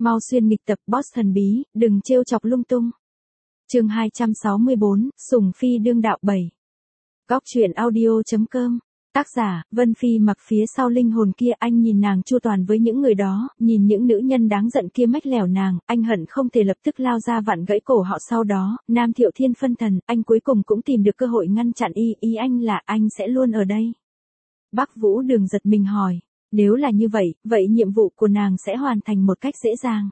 Mau xuyên nghịch tập boss thần bí, đừng trêu chọc lung tung. Chương 264, Sủng Phi đương đạo 7. Góc truyện audio.com. Tác giả, Vân Phi mặc phía sau linh hồn kia. Anh nhìn nàng chu toàn với những người đó, nhìn những nữ nhân đáng giận kia mách lẻo nàng, anh hận không thể lập tức lao ra vặn gãy cổ họ. Sau đó, Nam Thiệu Thiên phân thần, anh cuối cùng cũng tìm được cơ hội ngăn chặn ý anh là anh sẽ luôn ở đây. Bắc Vũ Đường giật mình hỏi, nếu là như vậy, vậy nhiệm vụ của nàng sẽ hoàn thành một cách dễ dàng.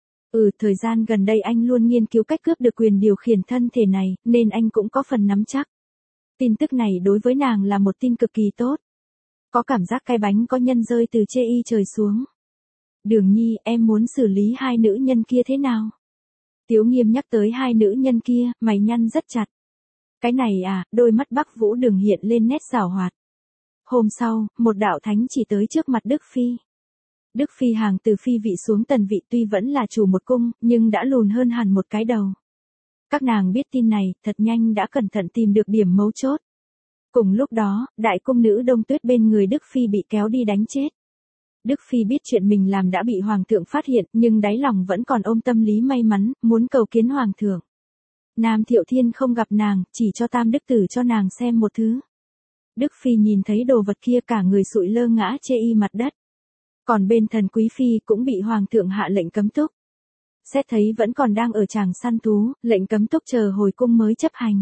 Thời gian gần đây anh luôn nghiên cứu cách cướp được quyền điều khiển thân thể này, nên anh cũng có phần nắm chắc. Tin tức này đối với nàng là một tin cực kỳ tốt. Có cảm giác cái bánh có nhân rơi từ chê y trời xuống. Đường Nhi, em muốn xử lý hai nữ nhân kia thế nào? Tiếu Nghiêm nhắc tới hai nữ nhân kia, mày nhăn rất chặt. Cái này à, đôi mắt Bắc Vũ Đường hiện lên nét giảo hoạt. Hôm sau, một đạo thánh chỉ tới trước mặt Đức Phi. Đức Phi hàng từ phi vị xuống tần vị, tuy vẫn là chủ một cung, nhưng đã lùn hơn hẳn một cái đầu. Các nàng biết tin này, thật nhanh đã cẩn thận tìm được điểm mấu chốt. Cùng lúc đó, đại cung nữ Đông Tuyết bên người Đức Phi bị kéo đi đánh chết. Đức Phi biết chuyện mình làm đã bị Hoàng thượng phát hiện, nhưng đáy lòng vẫn còn ôm tâm lý may mắn, muốn cầu kiến Hoàng thượng. Nam Thiệu Thiên không gặp nàng, chỉ cho Tam Đức Tử cho nàng xem một thứ. Đức Phi nhìn thấy đồ vật kia cả người sụi lơ ngã chê y mặt đất. Còn bên Thần Quý Phi cũng bị Hoàng thượng hạ lệnh cấm túc. Xét thấy vẫn còn đang ở tràng săn thú, lệnh cấm túc chờ hồi cung mới chấp hành.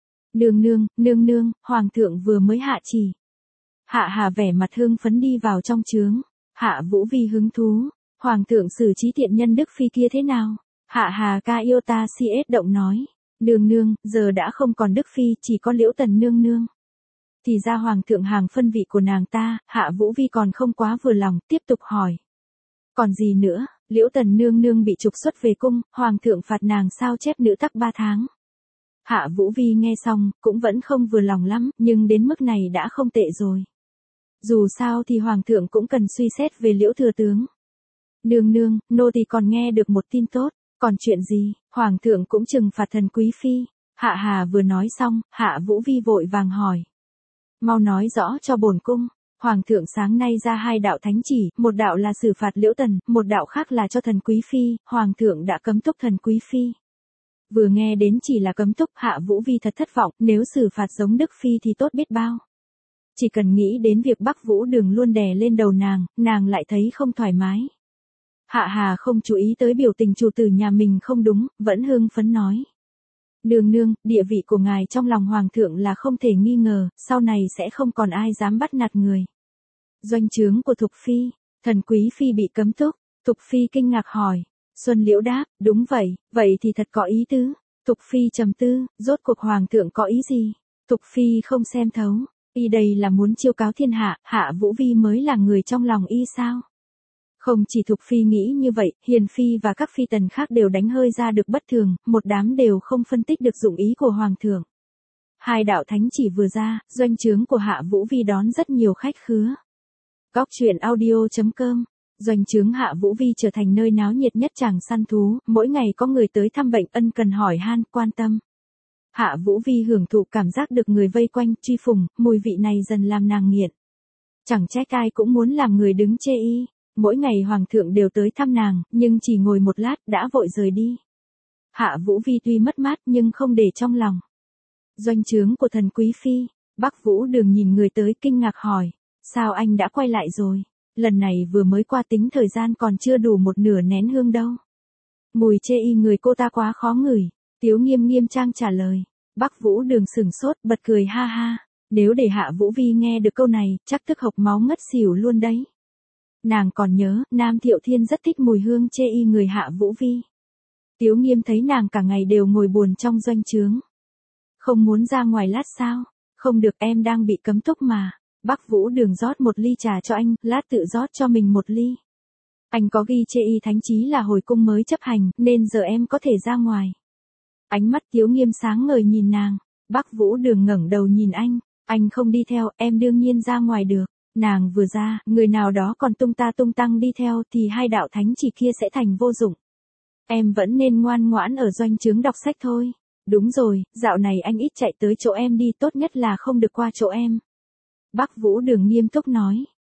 Nương nương, Hoàng thượng vừa mới hạ chỉ. Hạ Hà vẻ mặt hưng phấn đi vào trong trướng. Hạ Vũ Vi hứng thú. Hoàng thượng xử trí tiện nhân Đức Phi kia thế nào? Hạ Hà ca yêu ta si ết động nói. Nương, giờ đã không còn Đức Phi, chỉ có Liễu Tần nương. Thì ra Hoàng thượng hàng phân vị của nàng ta. Hạ Vũ Vi còn không quá vừa lòng, tiếp tục hỏi. Còn gì nữa? Liễu Tần nương bị trục xuất về cung, Hoàng thượng phạt nàng sao chép nữ tắc 3 tháng. Hạ Vũ Vi nghe xong, cũng vẫn không vừa lòng lắm, nhưng đến mức này đã không tệ rồi. Dù sao thì Hoàng thượng cũng cần suy xét về Liễu thừa tướng. Nương, nô tỳ còn nghe được một tin tốt. Còn chuyện gì? Hoàng thượng cũng trừng phạt Thần Quý Phi. Hạ Hà vừa nói xong, Hạ Vũ Vi vội vàng hỏi. Mau nói rõ cho bổn cung. Hoàng thượng sáng nay ra 2 đạo thánh chỉ, một đạo là xử phạt Liễu Tần, một đạo khác là cho Thần Quý Phi. Hoàng thượng đã cấm túc Thần Quý Phi. Vừa nghe đến chỉ là cấm túc, Hạ Vũ Vi thật thất vọng, nếu xử phạt giống Đức Phi thì tốt biết bao. Chỉ cần nghĩ đến việc Bắc Vũ Đường luôn đè lên đầu nàng lại thấy không thoải mái. Hạ Hà không chú ý tới biểu tình chủ tử nhà mình không đúng, vẫn hưng phấn nói. Nương, địa vị của ngài trong lòng Hoàng thượng là không thể nghi ngờ, sau này sẽ không còn ai dám bắt nạt người. Doanh trướng của Thục Phi, Thần Quý Phi bị cấm túc, Thục Phi kinh ngạc hỏi. Xuân Liễu đáp, đúng vậy thì thật có ý tứ. Thục Phi trầm tư, rốt cuộc Hoàng thượng có ý gì? Thục Phi không xem thấu, y đây là muốn chiêu cáo thiên hạ, Hạ Vũ Vi mới là người trong lòng y sao? Không chỉ Thục Phi nghĩ như vậy, Hiền Phi và các phi tần khác đều đánh hơi ra được bất thường, một đám đều không phân tích được dụng ý của Hoàng thượng. 2 đạo thánh chỉ vừa ra, doanh trướng của Hạ Vũ Vi đón rất nhiều khách khứa. Góc truyện audio.com. Doanh trướng Hạ Vũ Vi trở thành nơi náo nhiệt nhất tràng săn thú, mỗi ngày có người tới thăm bệnh ân cần hỏi han, quan tâm. Hạ Vũ Vi hưởng thụ cảm giác được người vây quanh, truy phủng, mùi vị này dần làm nàng nghiện. Chẳng trách ai cũng muốn làm người đứng chê y. Mỗi ngày Hoàng thượng đều tới thăm nàng, nhưng chỉ ngồi một lát đã vội rời đi. Hạ Vũ Vi tuy mất mát nhưng không để trong lòng. Doanh trướng của Thần Quý Phi, Bắc Vũ Đường nhìn người tới kinh ngạc hỏi, sao anh đã quay lại rồi? Lần này vừa mới qua tính thời gian còn chưa đủ một nửa nén hương đâu. Mùi chê y người cô ta quá khó ngửi. Tiếu Nghiêm nghiêm trang trả lời. Bắc Vũ Đường sửng sốt, bật cười ha ha. Nếu để Hạ Vũ Vi nghe được câu này, chắc tức hộc máu ngất xỉu luôn đấy. Nàng còn nhớ, Nam Thiệu Thiên rất thích mùi hương chê y người Hạ Vũ Vi. Tiếu Nghiêm thấy nàng cả ngày đều ngồi buồn trong doanh trướng. Không muốn ra ngoài lát sao? Không được, em đang bị cấm túc mà. Bắc Vũ Đường rót một ly trà cho anh, lát tự rót cho mình một ly. Anh có ghi chê y thánh chí là hồi cung mới chấp hành, nên giờ em có thể ra ngoài. Ánh mắt Tiếu Nghiêm sáng ngời nhìn nàng. Bắc Vũ Đường ngẩng đầu nhìn anh không đi theo, em đương nhiên ra ngoài được. Nàng vừa ra, người nào đó còn tung tăng đi theo thì 2 đạo thánh chỉ kia sẽ thành vô dụng. Em vẫn nên ngoan ngoãn ở doanh trướng đọc sách thôi. Đúng rồi, dạo này anh ít chạy tới chỗ em đi, tốt nhất là không được qua chỗ em. Bắc Vũ Đường nghiêm túc nói.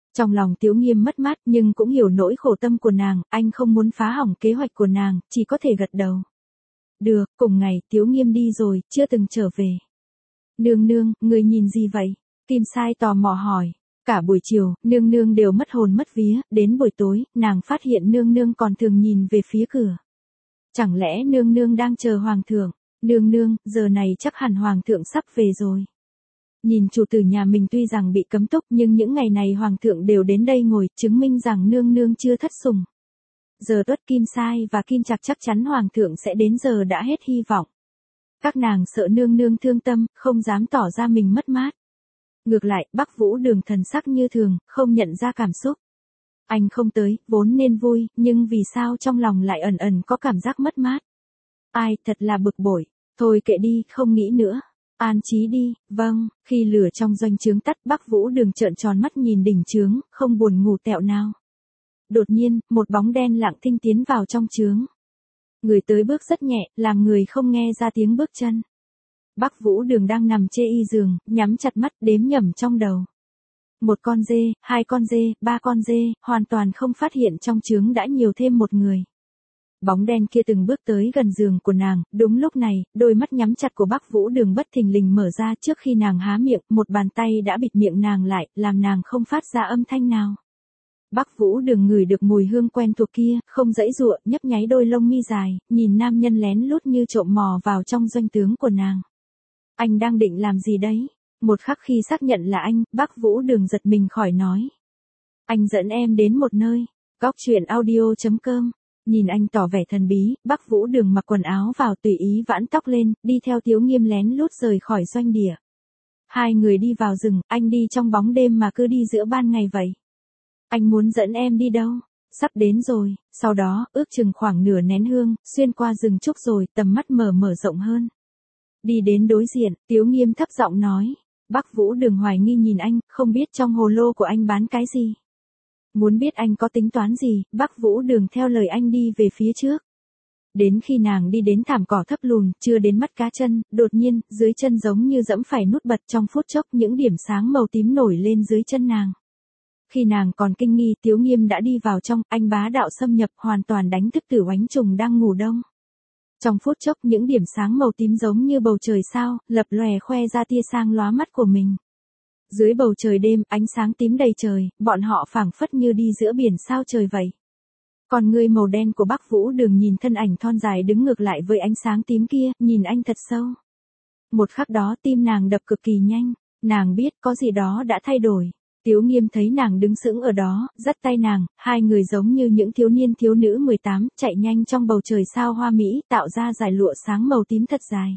Trong lòng Tiếu Nghiêm mất mát nhưng cũng hiểu nỗi khổ tâm của nàng, anh không muốn phá hỏng kế hoạch của nàng, chỉ có thể gật đầu. Được, cùng ngày Tiếu Nghiêm đi rồi, chưa từng trở về. Nương nương, người nhìn gì vậy? Kim Sai tò mò hỏi. Cả buổi chiều, nương nương đều mất hồn mất vía, đến buổi tối, nàng phát hiện nương nương còn thường nhìn về phía cửa. Chẳng lẽ nương nương đang chờ hoàng thượng? Nương nương, giờ này chắc hẳn hoàng thượng sắp về rồi. Nhìn chủ tử nhà mình tuy rằng bị cấm túc nhưng những ngày này hoàng thượng đều đến đây ngồi, chứng minh rằng nương nương chưa thất sủng. Giờ Tuất Kim Sai và Kim Trạc chắc chắn hoàng thượng sẽ đến giờ đã hết hy vọng. Các nàng sợ nương nương thương tâm, không dám tỏ ra mình mất mát. Ngược lại, Bắc Vũ Đường thần sắc như thường, không nhận ra cảm xúc. Anh không tới, vốn nên vui, nhưng vì sao trong lòng lại ẩn ẩn có cảm giác mất mát. Ai, thật là bực bội. Thôi kệ đi, không nghĩ nữa. An trí đi, vâng, khi lửa trong doanh trướng tắt Bắc Vũ Đường trợn tròn mắt nhìn đỉnh trướng, không buồn ngủ tẹo nào. Đột nhiên, một bóng đen lặng thinh tiến vào trong trướng. Người tới bước rất nhẹ, làm người không nghe ra tiếng bước chân. Bắc Vũ Đường đang nằm chê y giường, nhắm chặt mắt đếm nhẩm trong đầu. 1 con dê, 2 con dê, 3 con dê, hoàn toàn không phát hiện trong trướng đã nhiều thêm một người. Bóng đen kia từng bước tới gần giường của nàng, đúng lúc này, đôi mắt nhắm chặt của Bắc Vũ Đường bất thình lình mở ra trước khi nàng há miệng, một bàn tay đã bịt miệng nàng lại, làm nàng không phát ra âm thanh nào. Bắc Vũ Đường ngửi được mùi hương quen thuộc kia, không dãy dụa, nhấp nháy đôi lông mi dài, nhìn nam nhân lén lút như trộm mò vào trong doanh tướng của nàng. Anh đang định làm gì đấy? Một khắc khi xác nhận là anh, Bắc Vũ Đường giật mình khỏi nói. Anh dẫn em đến một nơi. Góc truyện audio.com. Nhìn anh tỏ vẻ thần bí, Bắc Vũ Đường mặc quần áo vào tùy ý vãn tóc lên, đi theo Tiếu Nghiêm lén lút rời khỏi doanh địa. Hai người đi vào rừng, anh đi trong bóng đêm mà cứ đi giữa ban ngày vậy. Anh muốn dẫn em đi đâu? Sắp đến rồi, sau đó, ước chừng khoảng nửa nén hương, xuyên qua rừng trúc rồi, tầm mắt mở rộng hơn. Đi đến đối diện, Tiếu Nghiêm thấp giọng nói. Bắc Vũ Đường hoài nghi nhìn anh, không biết trong hồ lô của anh bán cái gì. Muốn biết anh có tính toán gì, Bắc Vũ Đường theo lời anh đi về phía trước. Đến khi nàng đi đến thảm cỏ thấp lùn, chưa đến mắt cá chân, đột nhiên, dưới chân giống như dẫm phải nút bật trong phút chốc những điểm sáng màu tím nổi lên dưới chân nàng. Khi nàng còn kinh nghi Tiếu Nghiêm đã đi vào trong, anh bá đạo xâm nhập hoàn toàn đánh thức Tử Oánh Trùng đang ngủ đông. Trong phút chốc những điểm sáng màu tím giống như bầu trời sao, lập lòe khoe ra tia sang lóa mắt của mình. Dưới bầu trời đêm, ánh sáng tím đầy trời, bọn họ phảng phất như đi giữa biển sao trời vậy. Còn người màu đen của Bắc Vũ Đường nhìn thân ảnh thon dài đứng ngược lại với ánh sáng tím kia, nhìn anh thật sâu. Một khắc đó tim nàng đập cực kỳ nhanh, nàng biết có gì đó đã thay đổi. Tiếu Nghiêm thấy nàng đứng sững ở đó, dắt tay nàng, hai người giống như những thiếu niên thiếu nữ 18, chạy nhanh trong bầu trời sao hoa mỹ, tạo ra dải lụa sáng màu tím thật dài.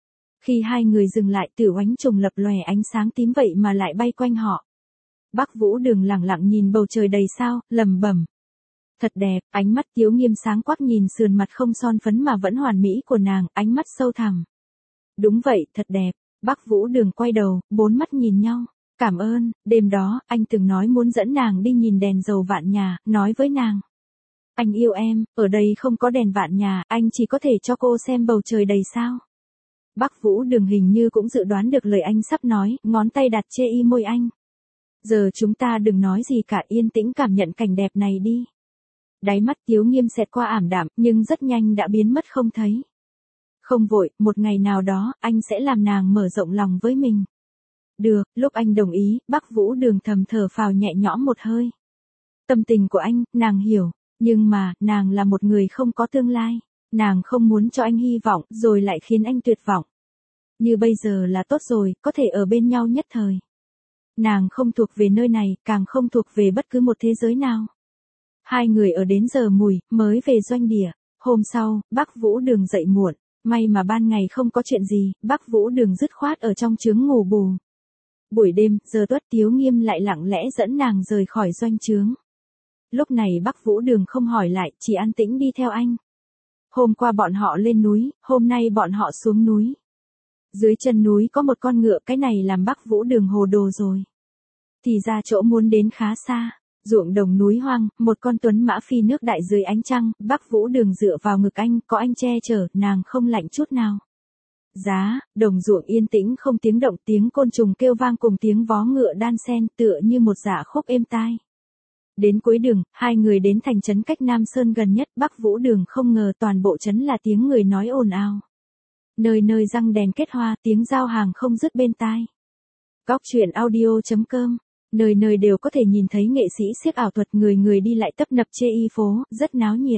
Khi hai người dừng lại, Tử Oánh Trùng lập lòe ánh sáng tím vậy mà lại bay quanh họ. Bắc Vũ Đường lẳng lặng nhìn bầu trời đầy sao, lẩm bẩm. Thật đẹp, ánh mắt Tiếu Nghiêm sáng quắc nhìn sườn mặt không son phấn mà vẫn hoàn mỹ của nàng, ánh mắt sâu thẳm. Đúng vậy, thật đẹp. Bắc Vũ Đường quay đầu, bốn mắt nhìn nhau. Cảm ơn, đêm đó, anh từng nói muốn dẫn nàng đi nhìn đèn dầu vạn nhà, nói với nàng. Anh yêu em, ở đây không có đèn vạn nhà, anh chỉ có thể cho cô xem bầu trời đầy sao. Bắc Vũ Đường hình như cũng dự đoán được lời anh sắp nói, ngón tay đặt chê y môi anh. Giờ chúng ta đừng nói gì cả, yên tĩnh cảm nhận cảnh đẹp này đi. Đáy mắt Tiếu Nghiêm xẹt qua ảm đạm, nhưng rất nhanh đã biến mất không thấy. Không vội, một ngày nào đó, anh sẽ làm nàng mở rộng lòng với mình. Được, lúc anh đồng ý, Bắc Vũ Đường thầm thở phào nhẹ nhõm một hơi. Tâm tình của anh, nàng hiểu, nhưng mà, nàng là một người không có tương lai. Nàng không muốn cho anh hy vọng, rồi lại khiến anh tuyệt vọng. Như bây giờ là tốt rồi, có thể ở bên nhau nhất thời. Nàng không thuộc về nơi này, càng không thuộc về bất cứ một thế giới nào. Hai người ở đến giờ mùi, mới về doanh địa. Hôm sau, Bắc Vũ Đường dậy muộn. May mà ban ngày không có chuyện gì, Bắc Vũ Đường dứt khoát ở trong trướng ngủ bù. Buổi đêm, giờ Tuất Tiếu Nghiêm lại lặng lẽ dẫn nàng rời khỏi doanh trướng. Lúc này Bắc Vũ Đường không hỏi lại, chỉ an tĩnh đi theo anh. Hôm qua bọn họ lên núi, hôm nay bọn họ xuống núi. Dưới chân núi có một con ngựa, cái này làm Bắc Vũ Đường hồ đồ rồi. Thì ra chỗ muốn đến khá xa. Ruộng đồng núi hoang, một con tuấn mã phi nước đại dưới ánh trăng, Bắc Vũ Đường dựa vào ngực anh, có anh che chở, nàng không lạnh chút nào. Giá, đồng ruộng yên tĩnh không tiếng động, tiếng côn trùng kêu vang cùng tiếng vó ngựa đan xen tựa như một dạ khúc êm tai. Đến cuối đường, hai người đến thành trấn cách Nam Sơn gần nhất Bắc Vũ Đường, không ngờ toàn bộ trấn là tiếng người nói ồn ào. Nơi nơi răng đèn kết hoa, tiếng giao hàng không dứt bên tai. Góc truyện audio.com, nơi nơi đều có thể nhìn thấy nghệ sĩ xiếc ảo thuật, người người đi lại tấp nập chê y phố, rất náo nhiệt.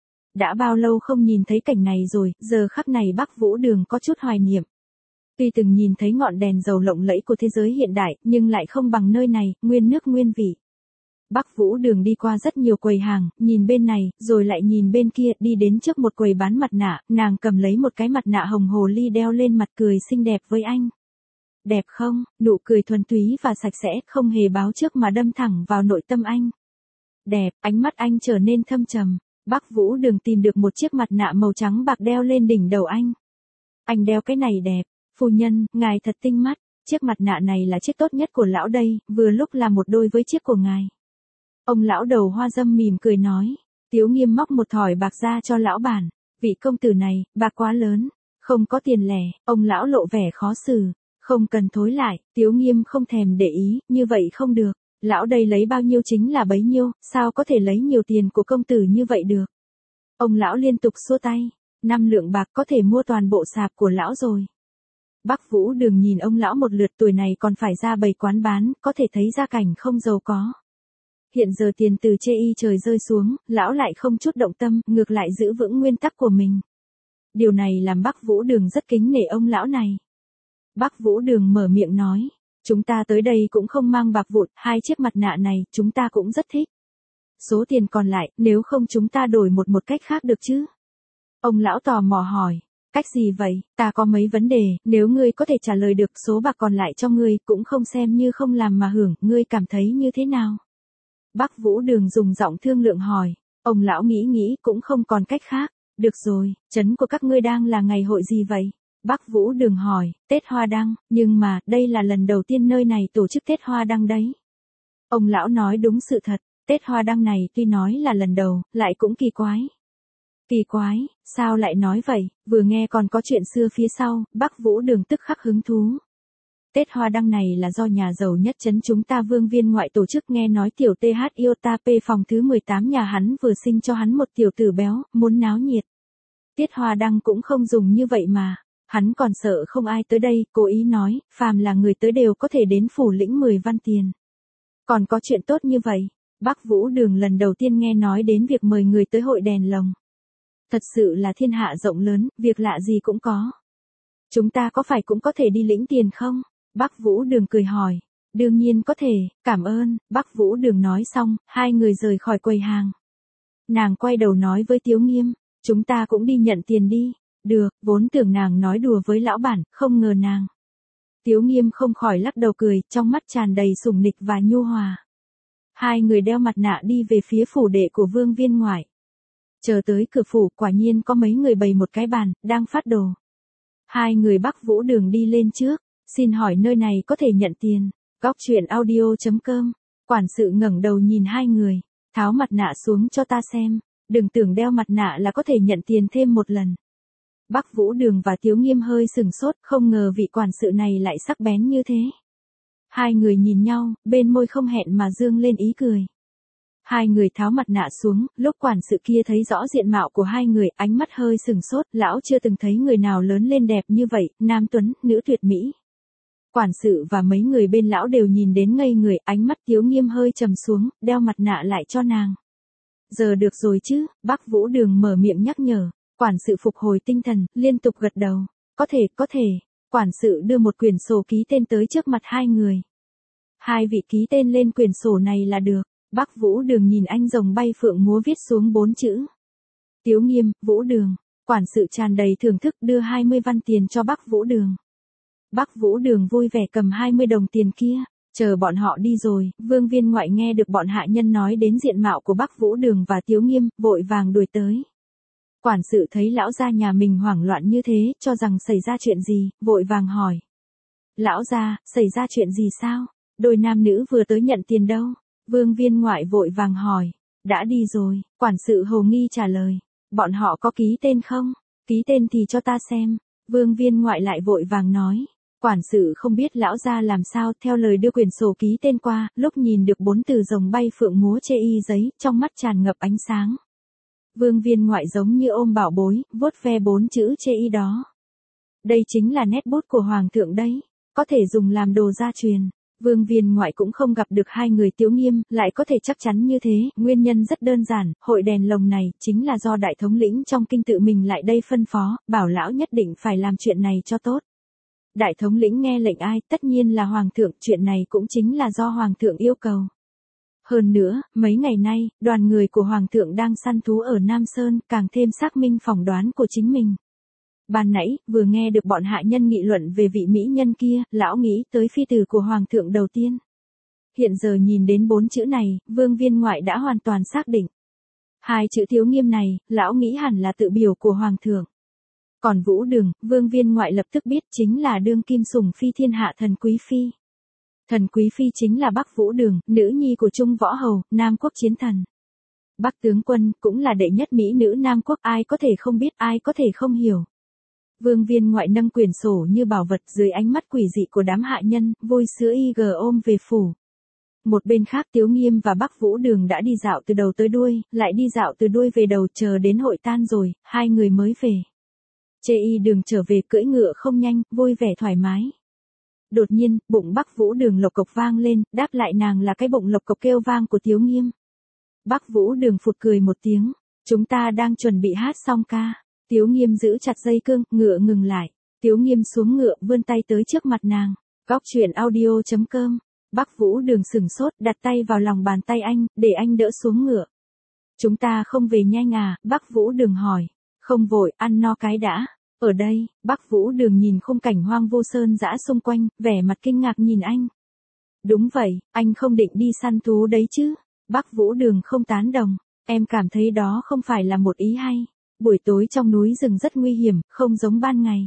Đã bao lâu không nhìn thấy cảnh này rồi, giờ khắc này Bắc Vũ Đường có chút hoài niệm. Tuy từng nhìn thấy ngọn đèn dầu lộng lẫy của thế giới hiện đại, nhưng lại không bằng nơi này, nguyên nước nguyên vị. Bắc Vũ Đường đi qua rất nhiều quầy hàng, nhìn bên này, rồi lại nhìn bên kia, đi đến trước một quầy bán mặt nạ, nàng cầm lấy một cái mặt nạ hồng hồ ly đeo lên mặt, cười xinh đẹp với anh. Đẹp không? Nụ cười thuần túy và sạch sẽ, không hề báo trước mà đâm thẳng vào nội tâm anh. Đẹp, ánh mắt anh trở nên thâm trầm. Bắc Vũ Đường tìm được một chiếc mặt nạ màu trắng bạc đeo lên đỉnh đầu anh. Anh đeo cái này đẹp, phu nhân, ngài thật tinh mắt, chiếc mặt nạ này là chiếc tốt nhất của lão đây, vừa lúc là một đôi với chiếc của ngài. Ông lão đầu hoa dâm mỉm cười nói, Tiếu Nghiêm móc một thỏi bạc ra cho lão bản, vị công tử này, bạc quá lớn, không có tiền lẻ, ông lão lộ vẻ khó xử, không cần thối lại, Tiếu Nghiêm không thèm để ý, như vậy không được. Lão đây lấy bao nhiêu chính là bấy nhiêu, sao có thể lấy nhiều tiền của công tử như vậy được. Ông lão liên tục xua tay, 5 lượng bạc có thể mua toàn bộ sạp của lão rồi. Bắc Vũ Đường nhìn ông lão một lượt, tuổi này còn phải ra bày quán bán, có thể thấy gia cảnh không giàu có. Hiện giờ tiền từ chê y trời rơi xuống, lão lại không chút động tâm, ngược lại giữ vững nguyên tắc của mình. Điều này làm Bắc Vũ Đường rất kính nể ông lão này. Bắc Vũ Đường mở miệng nói. Chúng ta tới đây cũng không mang bạc vụn, 2 chiếc mặt nạ này, chúng ta cũng rất thích. Số tiền còn lại, nếu không chúng ta đổi một cách khác được chứ? Ông lão tò mò hỏi, cách gì vậy, ta có mấy vấn đề, nếu ngươi có thể trả lời được, số bạc còn lại cho ngươi, cũng không xem như không làm mà hưởng, ngươi cảm thấy như thế nào? Bắc Vũ Đường dùng giọng thương lượng hỏi, ông lão nghĩ cũng không còn cách khác, được rồi, trấn của các ngươi đang là ngày hội gì vậy? Bắc Vũ Đường hỏi, Tết Hoa Đăng, nhưng mà, đây là lần đầu tiên nơi này tổ chức Tết Hoa Đăng đấy. Ông lão nói đúng sự thật, Tết Hoa Đăng này tuy nói là lần đầu, lại cũng kỳ quái. Kỳ quái, sao lại nói vậy, vừa nghe còn có chuyện xưa phía sau, Bắc Vũ Đường tức khắc hứng thú. Tết Hoa Đăng này là do nhà giàu nhất trấn chúng ta Vương Viên Ngoại tổ chức, nghe nói tiểu TH Iota P phòng thứ 18 nhà hắn vừa sinh cho hắn một tiểu tử béo, muốn náo nhiệt. Tiết Hoa Đăng cũng không dùng như vậy mà. Hắn còn sợ không ai tới đây, cố ý nói, phàm là người tới đều có thể đến phủ lĩnh 10 văn tiền. Còn có chuyện tốt như vậy, Bắc Vũ Đường lần đầu tiên nghe nói đến việc mời người tới hội đèn lồng. Thật sự là thiên hạ rộng lớn, việc lạ gì cũng có. Chúng ta có phải cũng có thể đi lĩnh tiền không? Bắc Vũ Đường cười hỏi. Đương nhiên có thể, cảm ơn, Bắc Vũ Đường nói xong, hai người rời khỏi quầy hàng. Nàng quay đầu nói với Tiếu Nghiêm, chúng ta cũng đi nhận tiền đi. Được, vốn tưởng nàng nói đùa với lão bản, không ngờ nàng. Tiếu Nghiêm không khỏi lắc đầu cười, trong mắt tràn đầy sủng nịch và nhu hòa. Hai người đeo mặt nạ đi về phía phủ đệ của Vương Viên Ngoại. Chờ tới cửa phủ, quả nhiên có mấy người bày một cái bàn, đang phát đồ. Hai người Bắc Vũ Đường đi lên trước, xin hỏi nơi này có thể nhận tiền. Góc truyện audio.com, quản sự ngẩng đầu nhìn hai người, tháo mặt nạ xuống cho ta xem, đừng tưởng đeo mặt nạ là có thể nhận tiền thêm một lần. Bắc Vũ Đường và Tiếu Nghiêm hơi sừng sốt, không ngờ vị quản sự này lại sắc bén như thế. Hai người nhìn nhau, bên môi không hẹn mà dương lên ý cười. Hai người tháo mặt nạ xuống, lúc quản sự kia thấy rõ diện mạo của hai người, ánh mắt hơi sừng sốt, lão chưa từng thấy người nào lớn lên đẹp như vậy, nam tuấn, nữ tuyệt mỹ. Quản sự và mấy người bên lão đều nhìn đến ngây người, ánh mắt Tiếu Nghiêm hơi trầm xuống, đeo mặt nạ lại cho nàng. Giờ được rồi chứ, Bắc Vũ Đường mở miệng nhắc nhở. Quản sự phục hồi tinh thần, liên tục gật đầu. Có thể. Quản sự đưa một quyển sổ ký tên tới trước mặt hai người. Hai vị ký tên lên quyển sổ này là được. Bắc Vũ Đường nhìn anh rồng bay phượng múa viết xuống 4 chữ. Tiếu Nghiêm, Vũ Đường. Quản sự tràn đầy thưởng thức đưa 20 văn tiền cho Bắc Vũ Đường. Bắc Vũ Đường vui vẻ cầm 20 đồng tiền kia. Chờ bọn họ đi rồi, Vương Viên Ngoại nghe được bọn hạ nhân nói đến diện mạo của Bắc Vũ Đường và Tiếu Nghiêm, vội vàng đuổi tới. Quản sự thấy lão gia nhà mình hoảng loạn như thế, cho rằng xảy ra chuyện gì, vội vàng hỏi. Lão gia, xảy ra chuyện gì sao? Đôi nam nữ vừa tới nhận tiền đâu? Vương Viên Ngoại vội vàng hỏi. Đã đi rồi, quản sự hồ nghi trả lời. Bọn họ có ký tên không? Ký tên thì cho ta xem. Vương Viên Ngoại lại vội vàng nói. Quản sự không biết lão gia làm sao, theo lời đưa quyển sổ ký tên qua, lúc nhìn được 4 từ rồng bay phượng múa chê y giấy, trong mắt tràn ngập ánh sáng. Vương Viên Ngoại giống như ôm bảo bối, vuốt ve 4 chữ chê y đó. Đây chính là nét bút của Hoàng thượng đấy, có thể dùng làm đồ gia truyền. Vương Viên Ngoại cũng không gặp được hai người Tiếu Nghiêm, lại có thể chắc chắn như thế, nguyên nhân rất đơn giản, hội đèn lồng này, chính là do đại thống lĩnh trong kinh tự mình lại đây phân phó, bảo lão nhất định phải làm chuyện này cho tốt. Đại thống lĩnh nghe lệnh ai, tất nhiên là Hoàng thượng, chuyện này cũng chính là do Hoàng thượng yêu cầu. Hơn nữa, mấy ngày nay, đoàn người của Hoàng thượng đang săn thú ở Nam Sơn, càng thêm xác minh phỏng đoán của chính mình. Ban nãy, vừa nghe được bọn hạ nhân nghị luận về vị mỹ nhân kia, lão nghĩ tới phi tử của Hoàng thượng đầu tiên. Hiện giờ nhìn đến 4 chữ này, Vương Viên Ngoại đã hoàn toàn xác định. 2 chữ Tiếu Nghiêm này, lão nghĩ hẳn là tự biểu của Hoàng thượng. Còn Vũ Đường, Vương Viên Ngoại lập tức biết chính là đương kim sủng phi thiên hạ Thần Quý Phi. Thần Quý Phi chính là Bắc Vũ Đường, nữ nhi của Trung Võ Hầu, Nam Quốc chiến thần. Bắc tướng quân, cũng là đệ nhất mỹ nữ Nam Quốc, ai có thể không biết, ai có thể không hiểu. Vương Viên Ngoại nâng quyển sổ như bảo vật dưới ánh mắt quỷ dị của đám hạ nhân, vui sướng ôm về phủ. Một bên khác Tiếu Nghiêm và Bắc Vũ Đường đã đi dạo từ đầu tới đuôi, lại đi dạo từ đuôi về đầu, chờ đến hội tan rồi, hai người mới về. Chê y Đường trở về cưỡi ngựa không nhanh, vui vẻ thoải mái. Đột nhiên, bụng Bắc Vũ Đường lộc cộc vang lên, đáp lại nàng là cái bụng lộc cộc kêu vang của Tiếu Nghiêm. Bắc Vũ Đường phụt cười một tiếng, chúng ta đang chuẩn bị hát xong ca. Tiếu Nghiêm giữ chặt dây cương, ngựa ngừng lại. Tiếu Nghiêm xuống ngựa, vươn tay tới trước mặt nàng. Góc truyện audio.com. Bắc Vũ Đường sửng sốt, đặt tay vào lòng bàn tay anh, để anh đỡ xuống ngựa. Chúng ta không về nhanh à? Bắc Vũ Đường hỏi. Không vội, ăn no cái đã. Ở đây, Bắc Vũ Đường nhìn khung cảnh hoang vu sơn dã xung quanh, vẻ mặt kinh ngạc nhìn anh. Đúng vậy, anh không định đi săn thú đấy chứ? Bắc Vũ Đường không tán đồng. Em cảm thấy đó không phải là một ý hay. Buổi tối trong núi rừng rất nguy hiểm, không giống ban ngày.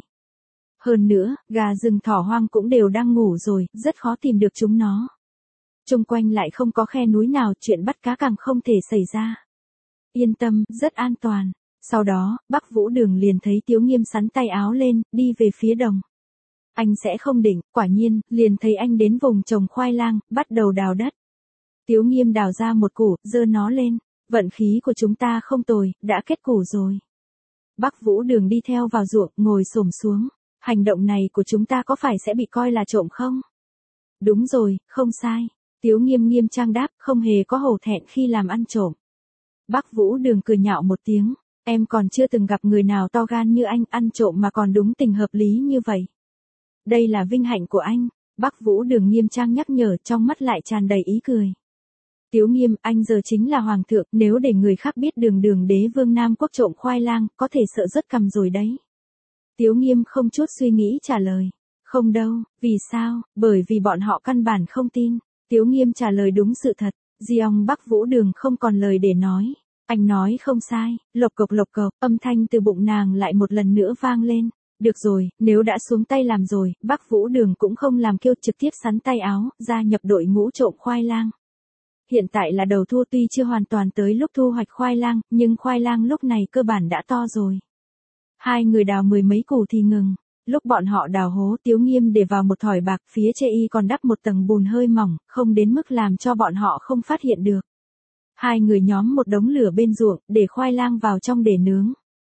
Hơn nữa, gà rừng thỏ hoang cũng đều đang ngủ rồi, rất khó tìm được chúng nó. Xung quanh lại không có khe núi nào, chuyện bắt cá càng không thể xảy ra. Yên tâm, rất an toàn. Sau đó, Bắc Vũ Đường liền thấy Tiếu Nghiêm sắn tay áo lên, đi về phía đồng. Anh sẽ không định, quả nhiên, liền thấy anh đến vùng trồng khoai lang, bắt đầu đào đất. Tiếu Nghiêm đào ra một củ, giơ nó lên. Vận khí của chúng ta không tồi, đã kết củ rồi. Bắc Vũ Đường đi theo vào ruộng, ngồi xổm xuống. Hành động này của chúng ta có phải sẽ bị coi là trộm không? Đúng rồi, không sai. Tiếu Nghiêm nghiêm trang đáp, không hề có hổ thẹn khi làm ăn trộm. Bắc Vũ Đường cười nhạo một tiếng. Em còn chưa từng gặp người nào to gan như anh, ăn trộm mà còn đúng tình hợp lý như vậy. Đây là vinh hạnh của anh. Bắc Vũ Đường nghiêm trang nhắc nhở, trong mắt lại tràn đầy ý cười. Tiếu Nghiêm, anh giờ chính là Hoàng thượng, nếu để người khác biết Đường Đường đế vương Nam Quốc trộm khoai lang, có thể sợ rớt cằm rồi đấy. Tiếu Nghiêm không chút suy nghĩ trả lời. Không đâu, vì sao? Bởi vì bọn họ căn bản không tin. Tiếu Nghiêm trả lời đúng sự thật. Giọng Bắc Vũ Đường không còn lời để nói. Anh nói không sai, lộc cộc, âm thanh từ bụng nàng lại một lần nữa vang lên. Được rồi, nếu đã xuống tay làm rồi, Bắc Vũ Đường cũng không làm kêu, trực tiếp sắn tay áo, gia nhập đội ngũ trộm khoai lang. Hiện tại là đầu thu, tuy chưa hoàn toàn tới lúc thu hoạch khoai lang, nhưng khoai lang lúc này cơ bản đã to rồi. Hai người đào 10 mấy củ thì ngừng. Lúc bọn họ đào hố, Tiếu Nghiêm để vào một thỏi bạc, phía chê y còn đắp một tầng bùn hơi mỏng, không đến mức làm cho bọn họ không phát hiện được. Hai người nhóm một đống lửa bên ruộng, để khoai lang vào trong để nướng.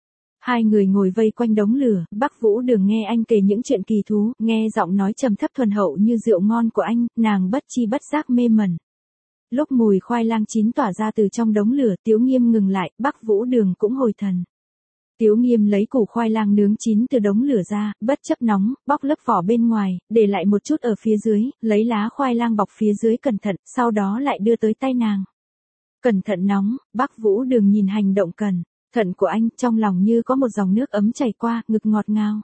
Hai người ngồi vây quanh đống lửa, Bắc Vũ Đường nghe anh kể những chuyện kỳ thú, nghe giọng nói trầm thấp thuần hậu như rượu ngon của anh, nàng bất chi bất giác mê mẩn. Lúc mùi khoai lang chín tỏa ra từ trong đống lửa, Tiếu Nghiêm ngừng lại, Bắc Vũ Đường cũng hồi thần. Tiếu Nghiêm lấy củ khoai lang nướng chín từ đống lửa ra, bất chấp nóng, bóc lớp vỏ bên ngoài, để lại một chút ở phía dưới, lấy lá khoai lang bọc phía dưới cẩn thận, sau đó lại đưa tới tay nàng. Cẩn thận nóng, Bắc Vũ Đường nhìn hành động cẩn thận của anh, trong lòng như có một dòng nước ấm chảy qua, ngực ngọt ngào.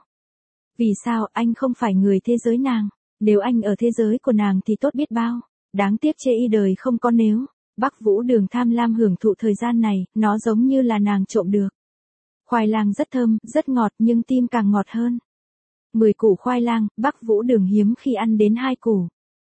Vì sao anh không phải người thế giới nàng? Nếu anh ở thế giới của nàng thì tốt biết bao. Đáng tiếc chê y đời không có nếu. Bắc Vũ Đường tham lam hưởng thụ thời gian này, nó giống như là nàng trộm được. Khoai lang rất thơm, rất ngọt, nhưng tim càng ngọt hơn. 10 củ khoai lang, Bắc Vũ Đường hiếm khi ăn đến 2 củ.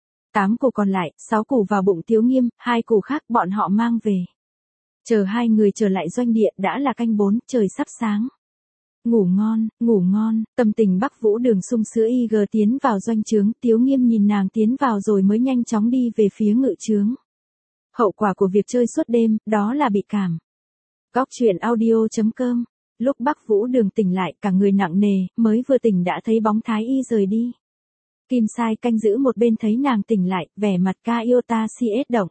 8 củ còn lại, 6 củ vào bụng Tiếu Nghiêm, 2 củ khác bọn họ mang về. Chờ hai người trở lại doanh địa đã là canh 4, trời sắp sáng. Ngủ ngon, tâm tình Bắc Vũ Đường sung sữa IG tiến vào doanh trướng, Tiếu Nghiêm nhìn nàng tiến vào rồi mới nhanh chóng đi về phía ngự trướng. Hậu quả của việc chơi suốt đêm, đó là bị cảm. Góc truyện audio.com. Lúc Bắc Vũ Đường tỉnh lại, cả người nặng nề, mới vừa tỉnh đã thấy bóng Thái Y rời đi. Kim Sai canh giữ một bên thấy nàng tỉnh lại, vẻ mặt ca yêu ta si ết động.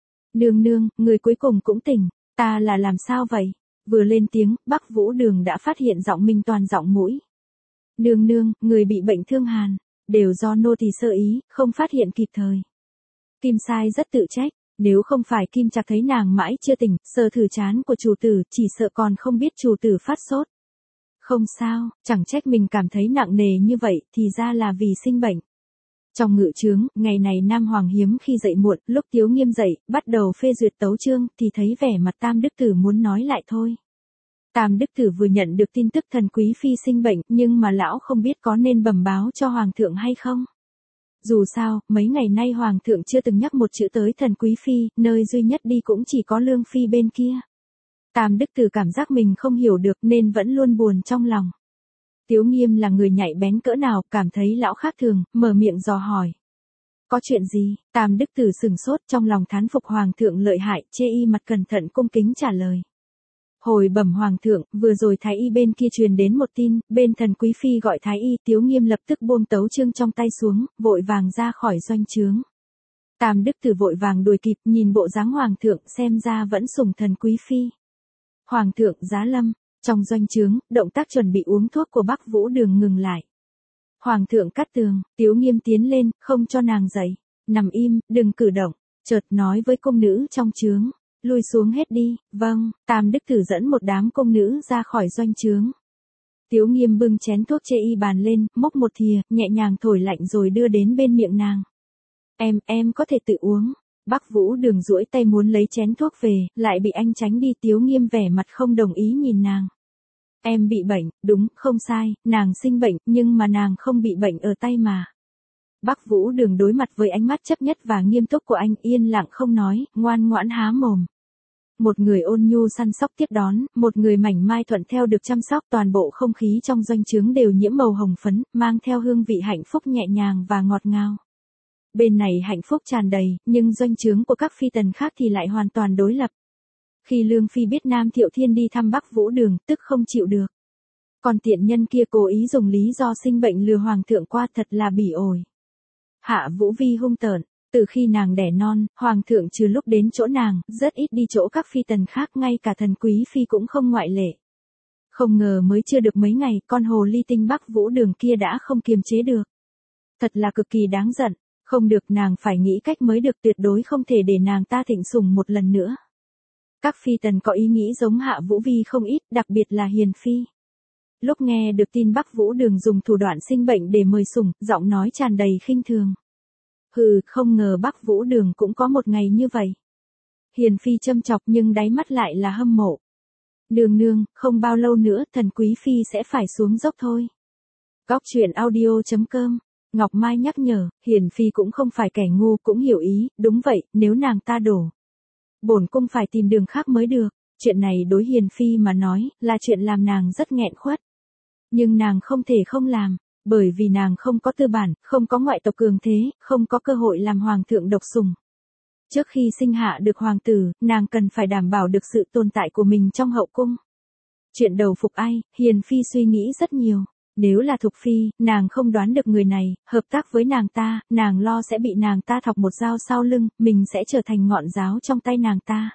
Nương, người cuối cùng cũng tỉnh, ta là làm sao vậy? Vừa lên tiếng, Bắc Vũ Đường đã phát hiện giọng Minh Toàn giọng mũi. Nương, người bị bệnh thương hàn, đều do nô tỳ sơ ý, không phát hiện kịp thời. Kim Sai rất tự trách, nếu không phải Kim Trạc thấy nàng mãi chưa tỉnh, sờ thử trán của chủ tử, chỉ sợ còn không biết chủ tử phát sốt. Không sao, chẳng trách mình cảm thấy nặng nề như vậy, thì ra là vì sinh bệnh. Trong ngự trướng, ngày này Nam Hoàng hiếm khi dậy muộn, lúc Tiếu Nghiêm dậy, bắt đầu phê duyệt tấu chương, thì thấy vẻ mặt Tam Đức Tử muốn nói lại thôi. Tam Đức Tử vừa nhận được tin tức thần quý phi sinh bệnh, nhưng mà lão không biết có nên bẩm báo cho Hoàng thượng hay không. Dù sao, mấy ngày nay Hoàng thượng chưa từng nhắc một chữ tới thần quý phi, nơi duy nhất đi cũng chỉ có Lương Phi bên kia. Tam Đức Tử cảm giác mình không hiểu được nên vẫn luôn buồn trong lòng. Tiếu Nghiêm là người nhạy bén cỡ nào, cảm thấy lão khác thường, mở miệng dò hỏi. Có chuyện gì? Tam Đức Tử sừng sốt, trong lòng thán phục Hoàng thượng lợi hại, chê y mặt cẩn thận cung kính trả lời. Hồi bẩm Hoàng thượng, vừa rồi Thái Y bên kia truyền đến một tin, bên thần quý phi gọi Thái Y. Tiếu Nghiêm lập tức buông tấu chương trong tay xuống, vội vàng ra khỏi doanh trướng. Tam Đức Tử vội vàng đuổi kịp, nhìn bộ dáng Hoàng thượng, xem ra vẫn sủng thần quý phi. Hoàng thượng giá lâm. Trong doanh trướng, động tác chuẩn bị uống thuốc của Bắc Vũ Đường ngừng lại. Hoàng thượng cắt tường, Tiếu Nghiêm tiến lên, không cho nàng dậy. Nằm im, đừng cử động. Chợt nói với cung nữ trong trướng. Lui xuống hết đi. Vâng. Tam Đức Tử dẫn một đám cung nữ ra khỏi doanh trướng. Tiếu Nghiêm bưng chén thuốc chê y bàn lên, múc một thìa, nhẹ nhàng thổi lạnh rồi đưa đến bên miệng nàng. Em có thể tự uống. Bắc Vũ Đường duỗi tay muốn lấy chén thuốc về, lại bị anh tránh đi. Tiếu Nghiêm vẻ mặt không đồng ý nhìn nàng. Em bị bệnh, đúng, không sai, nàng sinh bệnh, nhưng mà nàng không bị bệnh ở tay mà. Bắc Vũ Đường đối mặt với ánh mắt chấp nhất và nghiêm túc của anh, yên lặng không nói, ngoan ngoãn há mồm. Một người ôn nhu săn sóc tiếp đón, một người mảnh mai thuận theo được chăm sóc, toàn bộ không khí trong doanh trướng đều nhiễm màu hồng phấn, mang theo hương vị hạnh phúc nhẹ nhàng và ngọt ngào. Bên này hạnh phúc tràn đầy, nhưng doanh trướng của các phi tần khác thì lại hoàn toàn đối lập. Khi Lương Phi biết Nam Thiệu Thiên đi thăm Bắc Vũ Đường, tức không chịu được. Còn tiện nhân kia cố ý dùng lý do sinh bệnh lừa Hoàng thượng qua, thật là bỉ ổi. Hạ Vũ Vi hung tợn, từ khi nàng đẻ non, Hoàng thượng trừ lúc đến chỗ nàng, rất ít đi chỗ các phi tần khác, ngay cả thần quý phi cũng không ngoại lệ. Không ngờ mới chưa được mấy ngày, con hồ ly tinh Bắc Vũ Đường kia đã không kiềm chế được. Thật là cực kỳ đáng giận, không được, nàng phải nghĩ cách mới được, tuyệt đối không thể để nàng ta thịnh sủng một lần nữa. Các phi tần có ý nghĩ giống Hạ Vũ Vi không ít, đặc biệt là Hiền Phi. Lúc nghe được tin Bắc Vũ Đường dùng thủ đoạn sinh bệnh để mời sủng, giọng nói tràn đầy khinh thường. Hừ, không ngờ Bắc Vũ Đường cũng có một ngày như vậy. Hiền Phi châm chọc nhưng đáy mắt lại là hâm mộ. Nương, không bao lâu nữa thần quý phi sẽ phải xuống dốc thôi. Góc truyện audio.com. Ngọc Mai nhắc nhở, Hiền Phi cũng không phải kẻ ngu, cũng hiểu ý, đúng vậy, nếu nàng ta đổ. Bổn cung phải tìm đường khác mới được. Chuyện này đối Hiền Phi mà nói, là chuyện làm nàng rất nghẹn khuất. Nhưng nàng không thể không làm, bởi vì nàng không có tư bản, không có ngoại tộc cường thế, không có cơ hội làm hoàng thượng độc sủng. Trước khi sinh hạ được hoàng tử, nàng cần phải đảm bảo được sự tồn tại của mình trong hậu cung. Chuyện đầu phục ai, Hiền Phi suy nghĩ rất nhiều. Nếu là Thục Phi, nàng không đoán được người này, hợp tác với nàng ta, nàng lo sẽ bị nàng ta thọc một dao sau lưng, mình sẽ trở thành ngọn giáo trong tay nàng ta.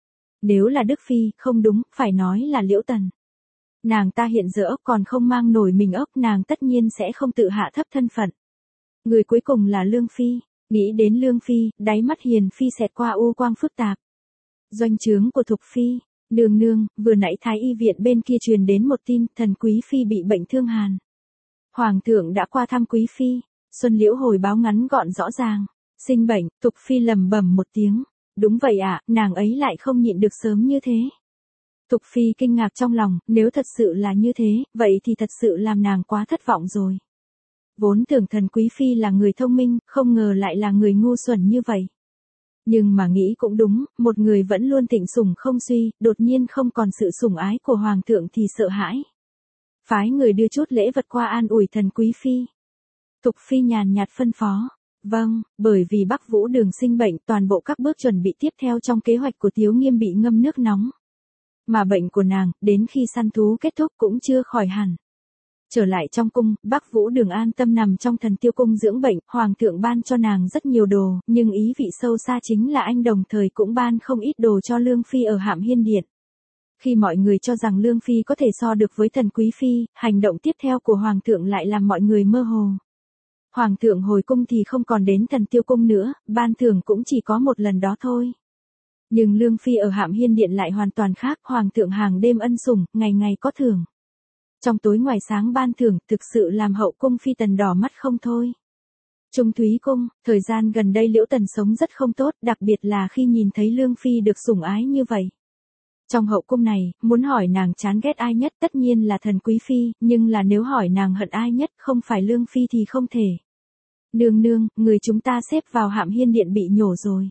Nếu là Đức Phi, không đúng, phải nói là Liễu Tần. Nàng ta hiện giờ ốc còn không mang nổi mình ốc, nàng tất nhiên sẽ không tự hạ thấp thân phận. Người cuối cùng là Lương Phi, nghĩ đến Lương Phi, đáy mắt Hiền Phi xẹt qua u quang phức tạp. Doanh trướng của Thục Phi, nương, vừa nãy Thái Y viện bên kia truyền đến một tin, thần quý phi bị bệnh thương hàn. Hoàng thượng đã qua thăm quý phi, Xuân Liễu hồi báo ngắn gọn rõ ràng. Sinh bệnh, Thục Phi lẩm bẩm một tiếng. Đúng vậy ạ, nàng ấy lại không nhịn được sớm như thế. Thục Phi kinh ngạc trong lòng, nếu thật sự là như thế, vậy thì thật sự làm nàng quá thất vọng rồi. Vốn tưởng thần quý phi là người thông minh, không ngờ lại là người ngu xuẩn như vậy. Nhưng mà nghĩ cũng đúng, một người vẫn luôn thịnh sủng không suy, đột nhiên không còn sự sủng ái của hoàng thượng thì sợ hãi. phái người đưa chút lễ vật qua an ủi thần quý phi. Thục phi nhàn nhạt phân phó. Vâng, bởi vì Bắc Vũ Đường sinh bệnh, toàn bộ các bước chuẩn bị tiếp theo trong kế hoạch của Tiếu Nghiêm bị ngâm nước nóng. Mà bệnh của nàng, đến khi săn thú kết thúc cũng chưa khỏi hẳn. Trở lại trong cung, Bắc Vũ Đường an tâm nằm trong Thần Tiêu cung dưỡng bệnh, hoàng thượng ban cho nàng rất nhiều đồ, nhưng ý vị sâu xa chính là anh đồng thời cũng ban không ít đồ cho Lương Phi ở Hạm Hiên Điện. Khi mọi người cho rằng Lương Phi có thể so được với thần quý phi, hành động tiếp theo của hoàng thượng lại làm mọi người mơ hồ. Hoàng thượng hồi cung thì không còn đến Thần Tiêu cung nữa, ban thưởng cũng chỉ có một lần đó thôi. Nhưng Lương Phi ở Hạm Hiên Điện lại hoàn toàn khác, hoàng thượng hàng đêm ân sủng, ngày ngày có thưởng. Trong tối ngoài sáng ban thưởng, thực sự làm hậu cung phi tần đỏ mắt không thôi. Trung Thúy cung, thời gian gần đây Liễu Tần sống rất không tốt, đặc biệt là khi nhìn thấy Lương Phi được sủng ái như vậy. Trong hậu cung này, muốn hỏi nàng chán ghét ai nhất tất nhiên là thần quý phi, nhưng là nếu hỏi nàng hận ai nhất không phải Lương Phi thì không thể. Nương nương, người chúng ta xếp vào Hạm Hiên Điện bị nhổ rồi.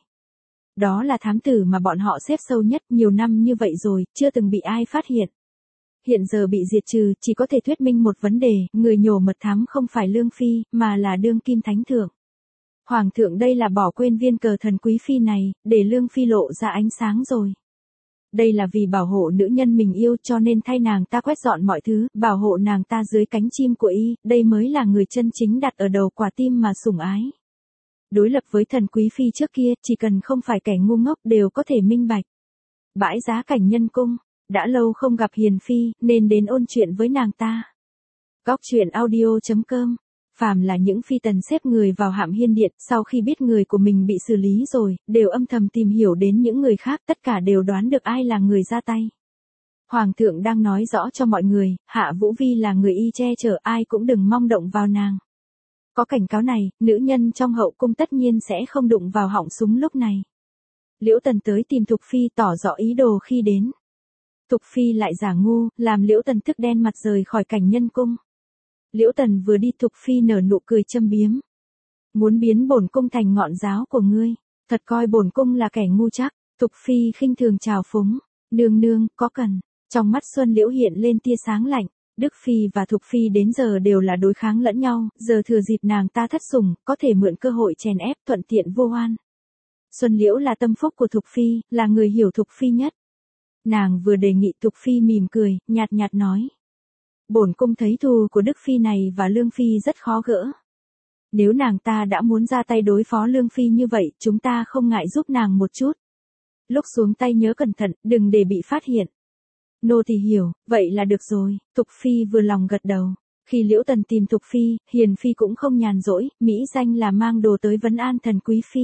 Đó là thám tử mà bọn họ xếp sâu nhất, nhiều năm như vậy rồi, chưa từng bị ai phát hiện. Hiện giờ bị diệt trừ, chỉ có thể thuyết minh một vấn đề, người nhổ mật thám không phải Lương Phi, mà là đương kim thánh thượng. Hoàng thượng đây là bỏ quên viên cờ thần quý phi này, để Lương Phi lộ ra ánh sáng rồi. Đây là vì bảo hộ nữ nhân mình yêu cho nên thay nàng ta quét dọn mọi thứ, bảo hộ nàng ta dưới cánh chim của y, đây mới là người chân chính đặt ở đầu quả tim mà sủng ái. Đối lập với thần quý phi trước kia, chỉ cần không phải kẻ ngu ngốc đều có thể minh bạch. Bãi giá Cảnh Nhân cung, đã lâu không gặp Hiền Phi, nên đến ôn chuyện với nàng ta. Góc truyện audio.com. Phàm là những phi tần xếp người vào Hạm Hiên Điện, sau khi biết người của mình bị xử lý rồi, đều âm thầm tìm hiểu đến những người khác, tất cả đều đoán được ai là người ra tay. Hoàng thượng đang nói rõ cho mọi người, Hạ Vũ Vi là người y che chở, ai cũng đừng mong động vào nàng. Có cảnh cáo này, nữ nhân trong hậu cung tất nhiên sẽ không đụng vào họng súng lúc này. Liễu Tần tới tìm Thục Phi tỏ rõ ý đồ khi đến. Thục Phi lại giả ngu, làm Liễu Tần tức đen mặt rời khỏi Cảnh Nhân cung. Liễu Tần vừa đi Thục Phi nở nụ cười châm biếm. Muốn biến bổn cung thành ngọn giáo của ngươi, thật coi bổn cung là kẻ ngu chắc. Thục Phi khinh thường trào phúng, nương nương, có cần. Trong mắt Xuân Liễu hiện lên tia sáng lạnh. Đức Phi và Thục Phi đến giờ đều là đối kháng lẫn nhau, giờ thừa dịp nàng ta thất sủng, có thể mượn cơ hội chèn ép thuận tiện vô oan. Xuân Liễu là tâm phúc của Thục Phi, là người hiểu Thục Phi nhất. Nàng vừa đề nghị Thục Phi mỉm cười, nhạt nhạt nói. Bổn cung thấy thù của Đức Phi này và Lương Phi rất khó gỡ. Nếu nàng ta đã muốn ra tay đối phó Lương Phi như vậy, chúng ta không ngại giúp nàng một chút. Lúc xuống tay nhớ cẩn thận, đừng để bị phát hiện. Nô thì hiểu, vậy là được rồi. Thục Phi vừa lòng gật đầu. Khi Liễu Tần tìm Thục Phi, Hiền Phi cũng không nhàn rỗi, mỹ danh là mang đồ tới vấn an thần quý phi.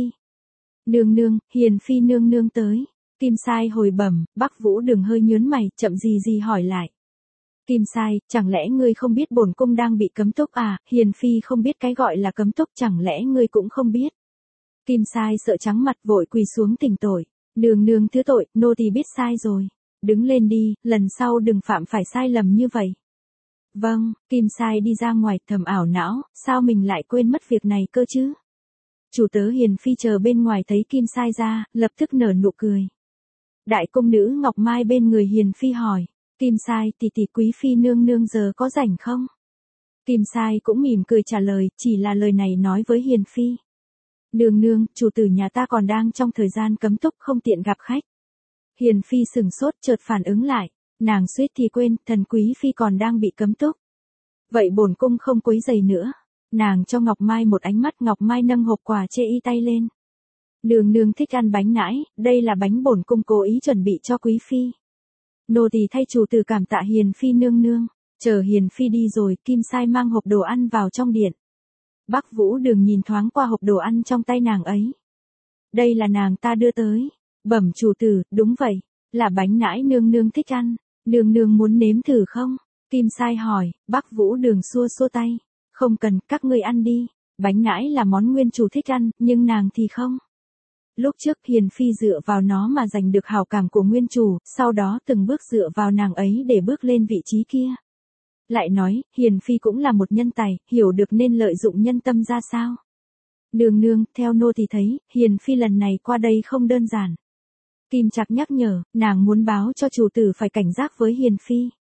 Nương nương, Hiền Phi nương nương tới. Kim Sai hồi bẩm, Bắc Vũ Đường hơi nhớn mày, chậm gì hỏi lại. Kim Sai, chẳng lẽ ngươi không biết bổn cung đang bị cấm túc à? Hiền Phi không biết cái gọi là cấm túc, chẳng lẽ ngươi cũng không biết? Kim Sai sợ trắng mặt vội quỳ xuống thỉnh tội. Nương nương thứ tội, nô tỳ biết sai rồi. Đứng lên đi, lần sau đừng phạm phải sai lầm như vậy. Vâng, Kim Sai đi ra ngoài thầm ảo não, sao mình lại quên mất việc này cơ chứ? Chủ tớ Hiền Phi chờ bên ngoài thấy Kim Sai ra, lập tức nở nụ cười. Đại cung nữ Ngọc Mai bên người Hiền Phi hỏi, Kim Sai tỷ quý phi nương nương giờ có rảnh không? Kim Sai cũng mỉm cười trả lời, chỉ là lời này nói với Hiền Phi. Nương nương, chủ tử nhà ta còn đang trong thời gian cấm túc không tiện gặp khách. Hiền Phi sừng sốt chợt phản ứng lại, nàng suýt thì quên, thần quý phi còn đang bị cấm túc. Vậy bổn cung không quấy rầy nữa. Nàng cho Ngọc Mai một ánh mắt, Ngọc Mai nâng hộp quà chê y tay lên. Nương nương thích ăn bánh nãi, đây là bánh bổn cung cố ý chuẩn bị cho quý phi. Nô tỳ thay chủ tử cảm tạ Hiền Phi nương nương. Chờ Hiền Phi đi rồi, Kim Sai mang hộp đồ ăn vào trong điện. Bắc Vũ Đường nhìn thoáng qua hộp đồ ăn trong tay nàng ấy. Đây là nàng ta đưa tới. Bẩm chủ tử, đúng vậy, là bánh nãi nương nương thích ăn. Nương nương muốn nếm thử không? Kim Sai hỏi. Bắc Vũ Đường xua xua tay. Không cần, các ngươi ăn đi. Bánh nãi là món nguyên chủ thích ăn, nhưng nàng thì không. Lúc trước Hiền Phi dựa vào nó mà giành được hảo cảm của nguyên chủ, sau đó từng bước dựa vào nàng ấy để bước lên vị trí kia. Lại nói, Hiền Phi cũng là một nhân tài, hiểu được nên lợi dụng nhân tâm ra sao. Nương nương, theo nô thì thấy, Hiền Phi lần này qua đây không đơn giản. Kim Trạc nhắc nhở, nàng muốn báo cho chủ tử phải cảnh giác với Hiền Phi.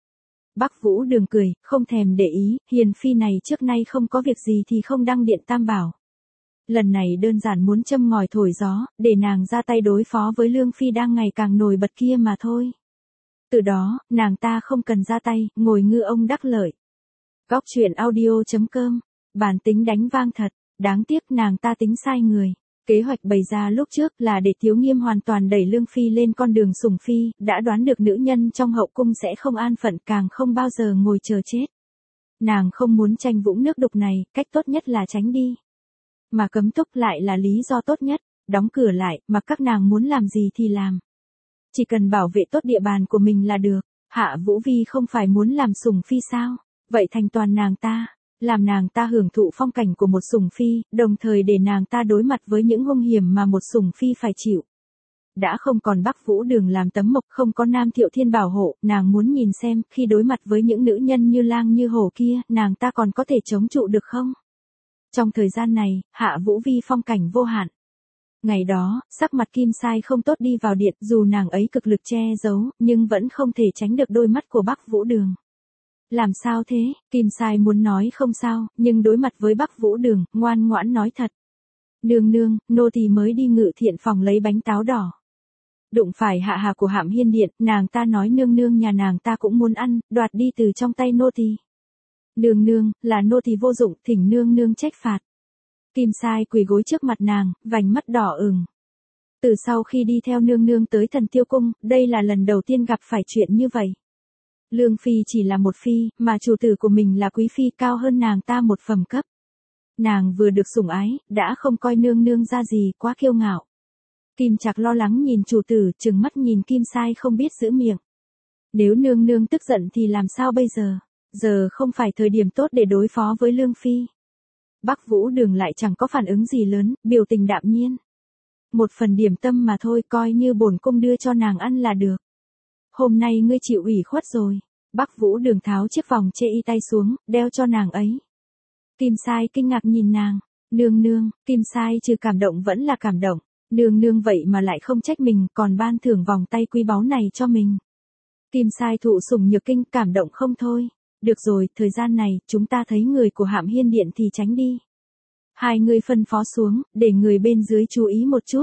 Bắc Vũ Đường cười, không thèm để ý, hiền phi này trước nay không có việc gì thì không đăng điện tam bảo. Lần này đơn giản muốn châm ngòi thổi gió, để nàng ra tay đối phó với Lương Phi đang ngày càng nổi bật kia mà thôi. Từ đó, nàng ta không cần ra tay, ngồi ngư ông đắc lợi. Góc truyện audio.com, bản tính đánh vang thật, đáng tiếc nàng ta tính sai người. Kế hoạch bày ra lúc trước là để Thiếu Nghiêm hoàn toàn đẩy Lương Phi lên con đường sủng phi, đã đoán được nữ nhân trong hậu cung sẽ không an phận, càng không bao giờ ngồi chờ chết. Nàng không muốn tranh vũng nước đục này, cách tốt nhất là tránh đi. Mà cấm túc lại là lý do tốt nhất, đóng cửa lại, mà các nàng muốn làm gì thì làm. Chỉ cần bảo vệ tốt địa bàn của mình là được. Hạ Vũ Vi không phải muốn làm sủng phi sao? Vậy thành toàn nàng ta, làm nàng ta hưởng thụ phong cảnh của một sủng phi, đồng thời để nàng ta đối mặt với những hung hiểm mà một sủng phi phải chịu. Đã không còn Bắc Vũ Đường làm tấm mộc, không có Nam Thiệu Thiên bảo hộ, nàng muốn nhìn xem, khi đối mặt với những nữ nhân như lang như hổ kia, nàng ta còn có thể chống trụ được không? Trong thời gian này, Hạ Vũ Vi phong cảnh vô hạn. Ngày đó, sắc mặt Kim Sai không tốt đi vào điện, dù nàng ấy cực lực che giấu, nhưng vẫn không thể tránh được đôi mắt của Bắc Vũ Đường. Làm sao thế? Kim Sai muốn nói không sao, nhưng đối mặt với Bắc Vũ Đường, ngoan ngoãn nói thật. Nương nương, nô tỳ mới đi Ngự Thiện phòng lấy bánh táo đỏ. Đụng phải hạ hà của Hạm Hiên Điện, nàng ta nói nương nương nhà nàng ta cũng muốn ăn, đoạt đi từ trong tay nô tỳ. Nương nương, là nô tỳ vô dụng, thỉnh nương nương trách phạt. Kim Sai quỳ gối trước mặt nàng, vành mắt đỏ ửng. Từ sau khi đi theo nương nương tới Thần Tiêu Cung, đây là lần đầu tiên gặp phải chuyện như vậy. Lương Phi chỉ là một phi, mà chủ tử của mình là quý phi cao hơn nàng ta một phẩm cấp. Nàng vừa được sủng ái, đã không coi nương nương ra gì, quá kiêu ngạo. Kim Trạc lo lắng nhìn chủ tử, trừng mắt nhìn Kim Sai không biết giữ miệng. Nếu nương nương tức giận thì làm sao bây giờ? Giờ không phải thời điểm tốt để đối phó với Lương Phi. Bắc Vũ Đường lại chẳng có phản ứng gì lớn, biểu tình đạm nhiên. Một phần điểm tâm mà thôi, coi như bổn cung đưa cho nàng ăn là được. Hôm nay ngươi chịu ủy khuất rồi. Bắc Vũ Đường tháo chiếc vòng chê y tay xuống, đeo cho nàng ấy. Kim Sai kinh ngạc nhìn nàng. Nương nương, Kim Sai trừ cảm động vẫn là cảm động. Nương nương vậy mà lại không trách mình, còn ban thưởng vòng tay quý báu này cho mình. Kim Sai thụ sủng nhược kinh, cảm động không thôi. Được rồi, thời gian này, chúng ta thấy người của Hạm Hiên Điện thì tránh đi. Hai người phân phó xuống, để người bên dưới chú ý một chút.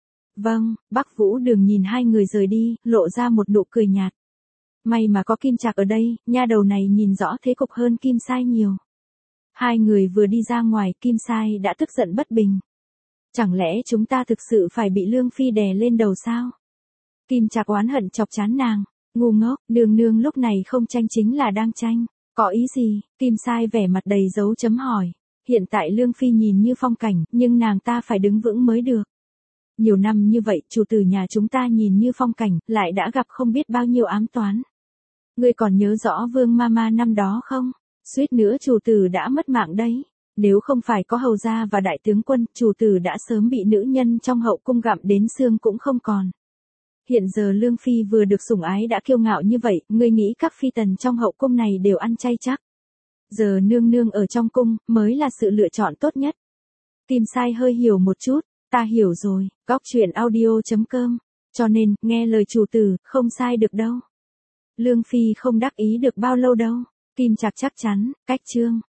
Vâng, Bắc Vũ Đường nhìn hai người rời đi, lộ ra một nụ cười nhạt. May mà có Kim Trạc ở đây, nha đầu này nhìn rõ thế cục hơn Kim Sai nhiều. Hai người vừa đi ra ngoài, Kim Sai đã tức giận bất bình. Chẳng lẽ chúng ta thực sự phải bị Lương Phi đè lên đầu sao? Kim Trạc oán hận chọc chán nàng. Ngu ngốc, nương nương lúc này không tranh chính là đang tranh. Có ý gì? Kim Sai vẻ mặt đầy dấu chấm hỏi. Hiện tại Lương Phi nhìn như phong cảnh, nhưng nàng ta phải đứng vững mới được. Nhiều năm như vậy, chủ tử nhà chúng ta nhìn như phong cảnh, lại đã gặp không biết bao nhiêu ám toán. Ngươi còn nhớ rõ Vương Mama năm đó không? Suýt nữa chủ tử đã mất mạng đấy. Nếu không phải có hầu gia và đại tướng quân, chủ tử đã sớm bị nữ nhân trong hậu cung gặm đến xương cũng không còn. Hiện giờ Lương Phi vừa được sủng ái đã kiêu ngạo như vậy, ngươi nghĩ các phi tần trong hậu cung này đều ăn chay chắc. Giờ nương nương ở trong cung, mới là sự lựa chọn tốt nhất. Kim Sai hơi hiểu một chút, ta hiểu rồi, góc truyện audio.com, cho nên, nghe lời chủ tử, không sai được đâu. Lương Phi không đắc ý được bao lâu đâu, Kim Trạc chắc chắn, cách chương.